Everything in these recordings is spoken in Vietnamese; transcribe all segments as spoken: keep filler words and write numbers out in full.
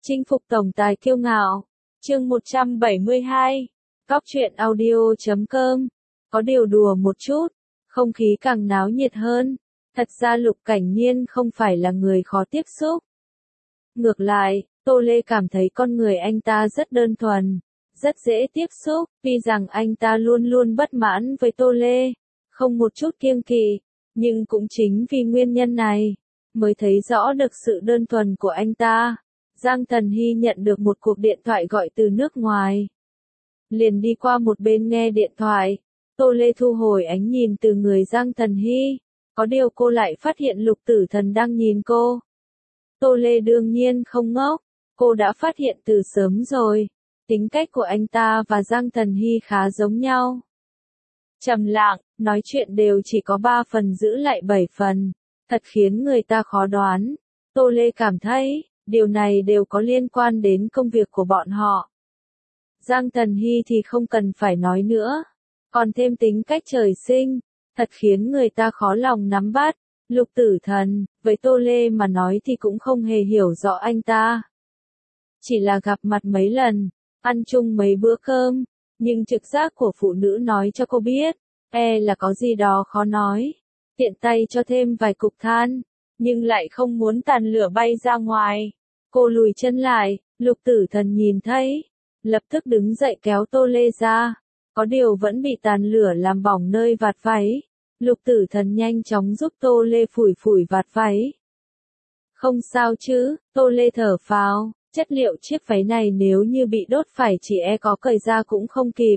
Chinh phục tổng tài kiêu ngạo. Chương một trăm bảy mươi hai. Cóc truyện audio chấm com. Có điều đùa một chút, không khí càng náo nhiệt hơn. Thật ra Lục Cảnh Nhiên không phải là người khó tiếp xúc. Ngược lại, Tô Lê cảm thấy con người anh ta rất đơn thuần, rất dễ tiếp xúc, tuy rằng anh ta luôn luôn bất mãn với Tô Lê, không một chút kiêng kỵ, nhưng cũng chính vì nguyên nhân này, mới thấy rõ được sự đơn thuần của anh ta. Giang Thần Hy nhận được một cuộc điện thoại gọi từ nước ngoài. Liền đi qua một bên nghe điện thoại, Tô Lê thu hồi ánh nhìn từ người Giang Thần Hy, có điều cô lại phát hiện Lục Tử Thần đang nhìn cô. Tô Lê đương nhiên không ngốc, cô đã phát hiện từ sớm rồi, tính cách của anh ta và Giang Thần Hy khá giống nhau. Trầm lặng, nói chuyện đều chỉ có ba phần giữ lại bảy phần, thật khiến người ta khó đoán. Tô Lê cảm thấy, điều này đều có liên quan đến công việc của bọn họ. Giang Thần Hy thì không cần phải nói nữa, còn thêm tính cách trời sinh, thật khiến người ta khó lòng nắm bắt. Lục Tử Thần, với Tô Lê mà nói thì cũng không hề hiểu rõ anh ta. Chỉ là gặp mặt mấy lần, ăn chung mấy bữa cơm, nhưng trực giác của phụ nữ nói cho cô biết, e là có gì đó khó nói. Tiện tay cho thêm vài cục than, nhưng lại không muốn tàn lửa bay ra ngoài. Cô lùi chân lại, Lục Tử Thần nhìn thấy, lập tức đứng dậy kéo Tô Lê ra, có điều vẫn bị tàn lửa làm bỏng nơi vạt váy. Lục Tử Thần nhanh chóng giúp Tô Lê phủi phủi vạt váy. Không sao chứ, Tô Lê thở phào, chất liệu chiếc váy này nếu như bị đốt phải chỉ e có cởi ra cũng không kịp.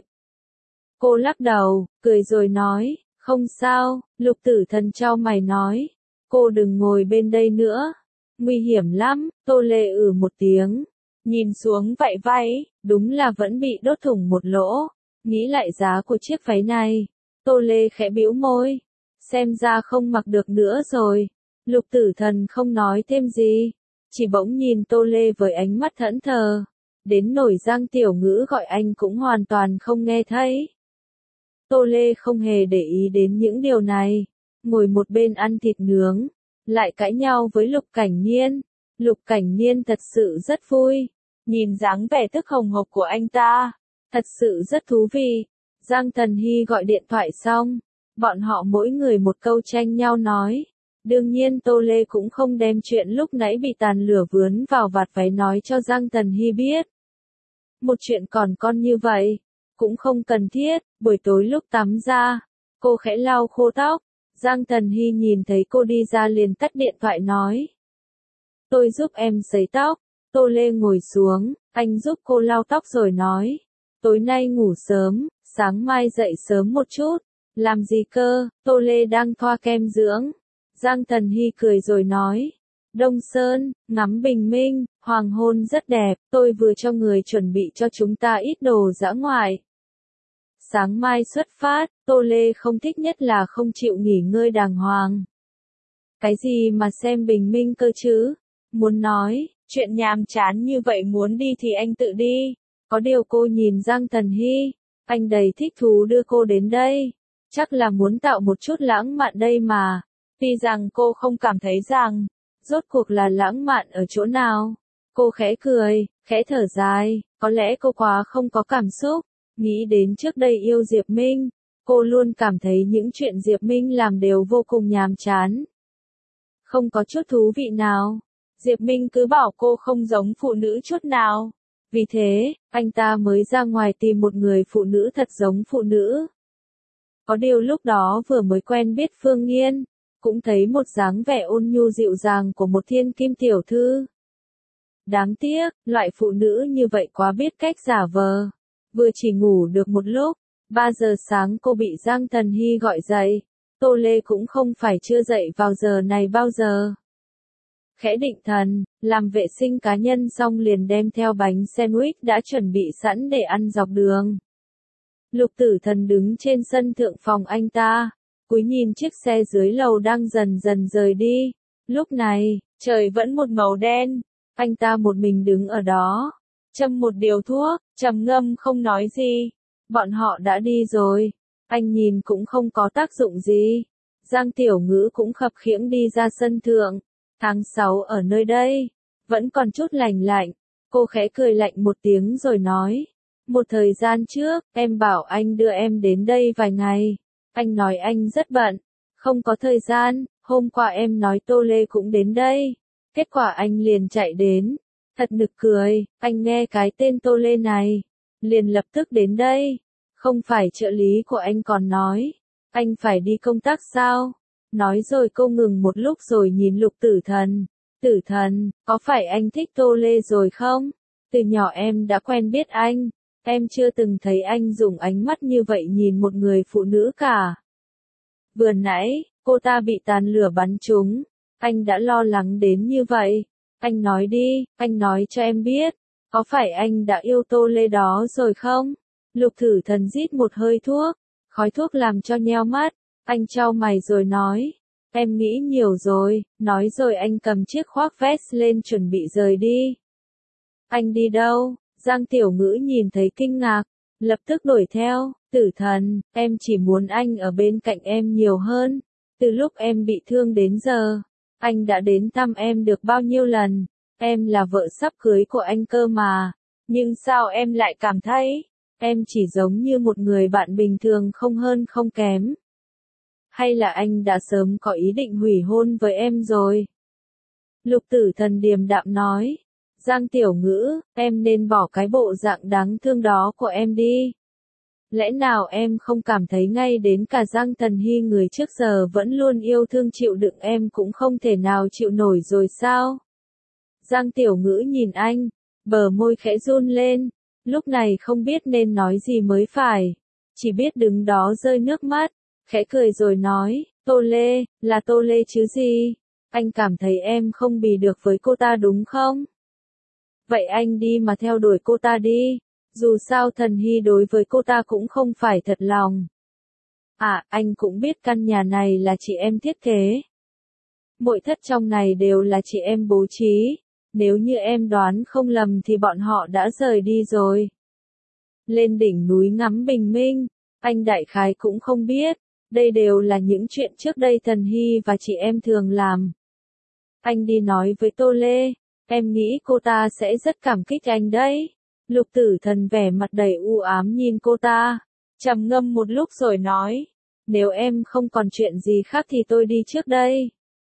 Cô lắc đầu, cười rồi nói, không sao. Lục Tử Thần chau mày nói, cô đừng ngồi bên đây nữa, nguy hiểm lắm. Tô Lê ử một tiếng, nhìn xuống vảy váy, đúng là vẫn bị đốt thủng một lỗ. Nghĩ lại giá của chiếc váy này, Tô Lê khẽ bĩu môi, xem ra không mặc được nữa rồi. Lục Tử Thần không nói thêm gì, chỉ bỗng nhìn Tô Lê với ánh mắt thẫn thờ, đến nổi Giang Tiểu Ngữ gọi anh cũng hoàn toàn không nghe thấy. Tô Lê không hề để ý đến những điều này, ngồi một bên ăn thịt nướng, lại cãi nhau với Lục Cảnh Nhiên. Lục Cảnh Nhiên thật sự rất vui, nhìn dáng vẻ tức hồng hộc của anh ta, thật sự rất thú vị. Giang Thần Hy gọi điện thoại xong, bọn họ mỗi người một câu tranh nhau nói. Đương nhiên Tô Lê cũng không đem chuyện lúc nãy bị tàn lửa vướn vào vạt váy nói cho Giang Thần Hy biết. Một chuyện còn con như vậy, cũng không cần thiết. Buổi tối lúc tắm ra, cô khẽ lau khô tóc, Giang Thần Hy nhìn thấy cô đi ra liền tắt điện thoại nói. Tôi giúp em sấy tóc. Tô Lê ngồi xuống, anh giúp cô lau tóc rồi nói. Tối nay ngủ sớm, sáng mai dậy sớm một chút. Làm gì cơ? Tô Lê đang thoa kem dưỡng. Giang Thần Hy cười rồi nói. Đông Sơn, ngắm bình minh, hoàng hôn rất đẹp, tôi vừa cho người chuẩn bị cho chúng ta ít đồ dã ngoại. Sáng mai xuất phát. Tô Lê không thích nhất là không chịu nghỉ ngơi đàng hoàng. Cái gì mà xem bình minh cơ chứ? Muốn nói, chuyện nhàm chán như vậy muốn đi thì anh tự đi. Có điều cô nhìn Giang Thần Hy, anh đầy thích thú đưa cô đến đây. Chắc là muốn tạo một chút lãng mạn đây mà. Tuy rằng cô không cảm thấy rằng, rốt cuộc là lãng mạn ở chỗ nào. Cô khẽ cười, khẽ thở dài, có lẽ cô quá không có cảm xúc. Nghĩ đến trước đây yêu Diệp Minh, cô luôn cảm thấy những chuyện Diệp Minh làm đều vô cùng nhàm chán. Không có chút thú vị nào. Diệp Minh cứ bảo cô không giống phụ nữ chút nào. Vì thế, anh ta mới ra ngoài tìm một người phụ nữ thật giống phụ nữ. Có điều lúc đó vừa mới quen biết Phương Nghiên, cũng thấy một dáng vẻ ôn nhu dịu dàng của một thiên kim tiểu thư. Đáng tiếc, loại phụ nữ như vậy quá biết cách giả vờ. Vừa chỉ ngủ được một lúc, ba giờ sáng cô bị Giang Thần Hy gọi dậy. Tô Lê cũng không phải chưa dậy vào giờ này bao giờ. Khẽ định thần, làm vệ sinh cá nhân xong liền đem theo bánh sandwich đã chuẩn bị sẵn để ăn dọc đường. Lục Tử Thần đứng trên sân thượng phòng anh ta, cúi nhìn chiếc xe dưới lầu đang dần dần rời đi. Lúc này, trời vẫn một màu đen, anh ta một mình đứng ở đó, châm một điếu thuốc, trầm ngâm không nói gì. Bọn họ đã đi rồi, anh nhìn cũng không có tác dụng gì. Giang Tiểu Ngữ cũng khập khiễng đi ra sân thượng. Tháng sáu ở nơi đây, vẫn còn chút lành lạnh, Cô khẽ cười lạnh một tiếng rồi nói. Một thời gian trước, em bảo anh đưa em đến đây vài ngày. Anh nói anh rất bận, không có thời gian. Hôm qua em nói Tô Lê cũng đến đây. Kết quả anh liền chạy đến. Thật nực cười, anh nghe cái tên Tô Lê này. Liền lập tức đến đây. Không phải trợ lý của anh còn nói. Anh phải đi công tác sao? Nói rồi cô ngừng một lúc rồi nhìn Lục Tử Thần. Tử Thần, có phải anh thích Tô Lê rồi không? Từ nhỏ em đã quen biết anh. Em chưa từng thấy anh dùng ánh mắt như vậy nhìn một người phụ nữ cả. Vừa nãy, cô ta bị tàn lửa bắn trúng. Anh đã lo lắng đến như vậy. Anh nói đi, anh nói cho em biết. Có phải anh đã yêu Tô Lê đó rồi không? Lục Tử Thần rít một hơi thuốc. Khói thuốc làm cho nheo mắt. Anh chau mày rồi nói. Em nghĩ nhiều rồi. Nói rồi anh cầm chiếc khoác vest lên chuẩn bị rời đi. Anh đi đâu? Giang Tiểu Ngữ nhìn thấy kinh ngạc. Lập tức đuổi theo. Tử Thần, em chỉ muốn anh ở bên cạnh em nhiều hơn. Từ lúc em bị thương đến giờ, anh đã đến thăm em được bao nhiêu lần. Em là vợ sắp cưới của anh cơ mà. Nhưng sao em lại cảm thấy, em chỉ giống như một người bạn bình thường không hơn không kém. Hay là anh đã sớm có ý định hủy hôn với em rồi? Lục Tử Thần điềm đạm nói. Giang Tiểu Ngữ, em nên bỏ cái bộ dạng đáng thương đó của em đi. Lẽ nào em không cảm thấy ngay đến cả Giang Thần Hy người trước giờ vẫn luôn yêu thương chịu đựng em cũng không thể nào chịu nổi rồi sao? Giang Tiểu Ngữ nhìn anh, bờ môi khẽ run lên, lúc này không biết nên nói gì mới phải, chỉ biết đứng đó rơi nước mắt, khẽ cười rồi nói, Tô Lê, là Tô Lê chứ gì? Anh cảm thấy em không bì được với cô ta đúng không? Vậy anh đi mà theo đuổi cô ta đi. Dù sao Thần Hy đối với cô ta cũng không phải thật lòng. À, anh cũng biết căn nhà này là chị em thiết kế. Mọi thất trong này đều là chị em bố trí. Nếu như em đoán không lầm thì bọn họ đã rời đi rồi. Lên đỉnh núi ngắm bình minh, anh đại khái cũng không biết. Đây đều là những chuyện trước đây Thần Hy và chị em thường làm. Anh đi nói với Tô Lê, em nghĩ cô ta sẽ rất cảm kích anh đấy. Lục Tử Thần vẻ mặt đầy u ám nhìn cô ta, trầm ngâm một lúc rồi nói, nếu em không còn chuyện gì khác thì tôi đi trước đây.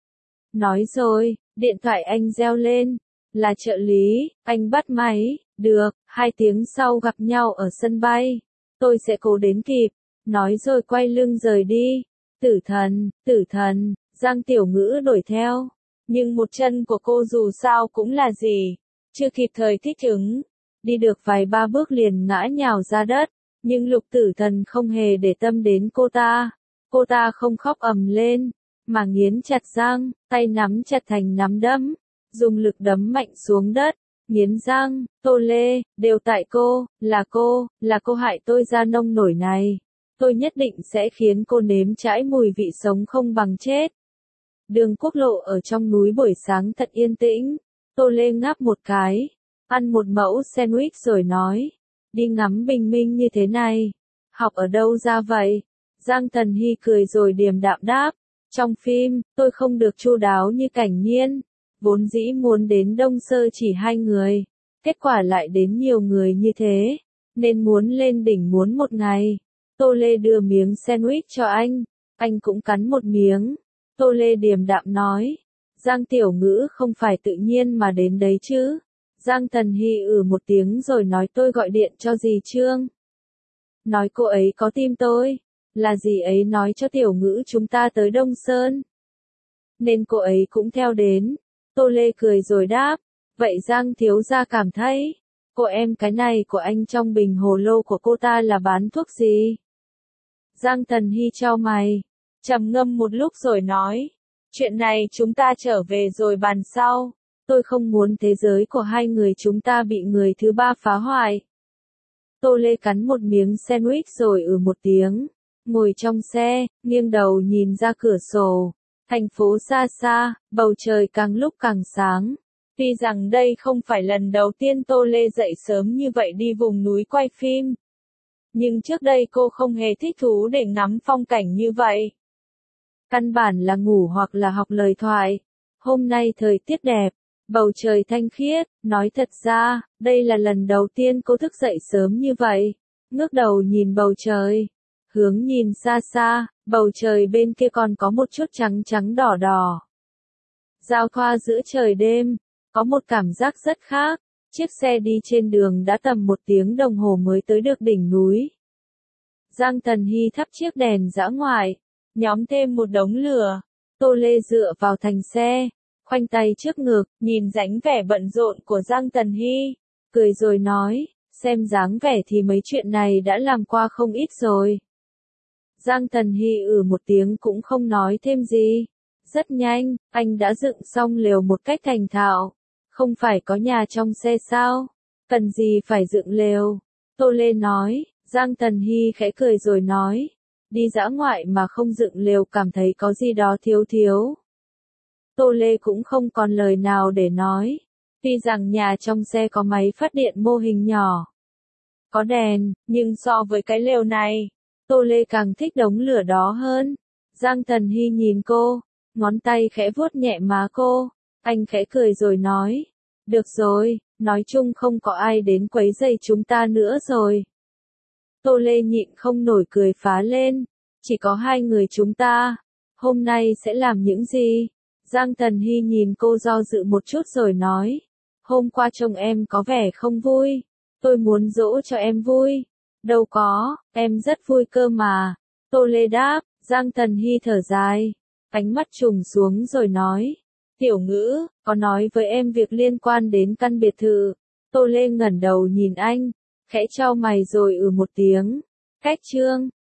Nói rồi, điện thoại anh reo lên, là trợ lý, anh bắt máy, được, hai tiếng sau gặp nhau ở sân bay, tôi sẽ cố đến kịp, nói rồi quay lưng rời đi. Tử Thần, Tử Thần, Giang Tiểu Ngữ đuổi theo, nhưng một chân của cô dù sao cũng là gì, chưa kịp thời thích ứng. Đi được vài ba bước liền ngã nhào ra đất, nhưng Lục Tử Thần không hề để tâm đến cô ta. Cô ta không khóc ầm lên, mà nghiến chặt răng, tay nắm chặt thành nắm đấm, dùng lực đấm mạnh xuống đất, nghiến răng, Tô Lê, đều tại cô, là cô, là cô hại tôi ra nông nổi này. Tôi nhất định sẽ khiến cô nếm trải mùi vị sống không bằng chết. Đường quốc lộ ở trong núi buổi sáng thật yên tĩnh, Tô Lê ngáp một cái. Ăn một mẫu sandwich rồi nói, đi ngắm bình minh như thế này, học ở đâu ra vậy? Giang Thần Hy cười rồi điềm đạm đáp, trong phim, tôi không được chu đáo như Cảnh Nhiên, vốn dĩ muốn đến Đông Sơ chỉ hai người, kết quả lại đến nhiều người như thế, nên muốn lên đỉnh muốn một ngày. Tô Lê đưa miếng sandwich cho anh, anh cũng cắn một miếng, Tô Lê điềm đạm nói, Giang Tiểu Ngữ không phải tự nhiên mà đến đấy chứ. Giang Thần Hy ừ một tiếng rồi nói tôi gọi điện cho dì Trương. Nói cô ấy có tim tôi, là dì ấy nói cho Tiểu Ngữ chúng ta tới Đông Sơn. Nên cô ấy cũng theo đến. Tô Lê cười rồi đáp, vậy Giang thiếu gia cảm thấy, cô em cái này của anh trong bình hồ lô của cô ta là bán thuốc gì? Giang Thần Hy chau mày, trầm ngâm một lúc rồi nói, chuyện này chúng ta trở về rồi bàn sau. Tôi không muốn thế giới của hai người chúng ta bị người thứ ba phá hoại. Tô Lê cắn một miếng sandwich rồi ừ một tiếng, ngồi trong xe, nghiêng đầu nhìn ra cửa sổ. Thành phố xa xa, bầu trời càng lúc càng sáng. Tuy rằng đây không phải lần đầu tiên Tô Lê dậy sớm như vậy đi vùng núi quay phim. Nhưng trước đây cô không hề thích thú để ngắm phong cảnh như vậy. Căn bản là ngủ hoặc là học lời thoại. Hôm nay thời tiết đẹp. Bầu trời thanh khiết, nói thật ra, đây là lần đầu tiên cô thức dậy sớm như vậy. Ngước đầu nhìn bầu trời, hướng nhìn xa xa, bầu trời bên kia còn có một chút trắng trắng đỏ đỏ. Giao thoa giữa trời đêm, có một cảm giác rất khác. Chiếc xe đi trên đường đã tầm một tiếng đồng hồ mới tới được đỉnh núi. Giang Tần Hy thắp chiếc đèn dã ngoại, nhóm thêm một đống lửa. Tô Lê dựa vào thành xe, khoanh tay trước ngực, nhìn dáng vẻ bận rộn của Giang Tần Hy, cười rồi nói, xem dáng vẻ thì mấy chuyện này đã làm qua không ít rồi. Giang Tần Hy ừ một tiếng cũng không nói thêm gì. Rất nhanh, anh đã dựng xong lều một cách thành thạo. Không phải có nhà trong xe sao? Cần gì phải dựng lều? Tô Lê nói. Giang Tần Hy khẽ cười rồi nói. Đi dã ngoại mà không dựng lều cảm thấy có gì đó thiếu thiếu. Tô Lê cũng không còn lời nào để nói. Tuy rằng nhà trong xe có máy phát điện mô hình nhỏ, có đèn, nhưng so với cái lều này, Tô Lê càng thích đống lửa đó hơn. Giang Tần Hy nhìn cô, ngón tay khẽ vuốt nhẹ má cô. Anh khẽ cười rồi nói. Được rồi, nói chung không có ai đến quấy rầy chúng ta nữa rồi. Tô Lê nhịn không nổi cười phá lên. Chỉ có hai người chúng ta. Hôm nay sẽ làm những gì? Giang Tần Hy nhìn cô do dự một chút rồi nói. Hôm qua trông em có vẻ không vui. Tôi muốn dỗ cho em vui. Đâu có, em rất vui cơ mà. Tô Lê đáp. Giang Tần Hy thở dài. Ánh mắt trùng xuống rồi nói. Tiểu Ngữ, có nói với em việc liên quan đến căn biệt thự. Tô Lê ngẩng đầu nhìn anh, khẽ chau mày rồi ừ một tiếng. Cách chương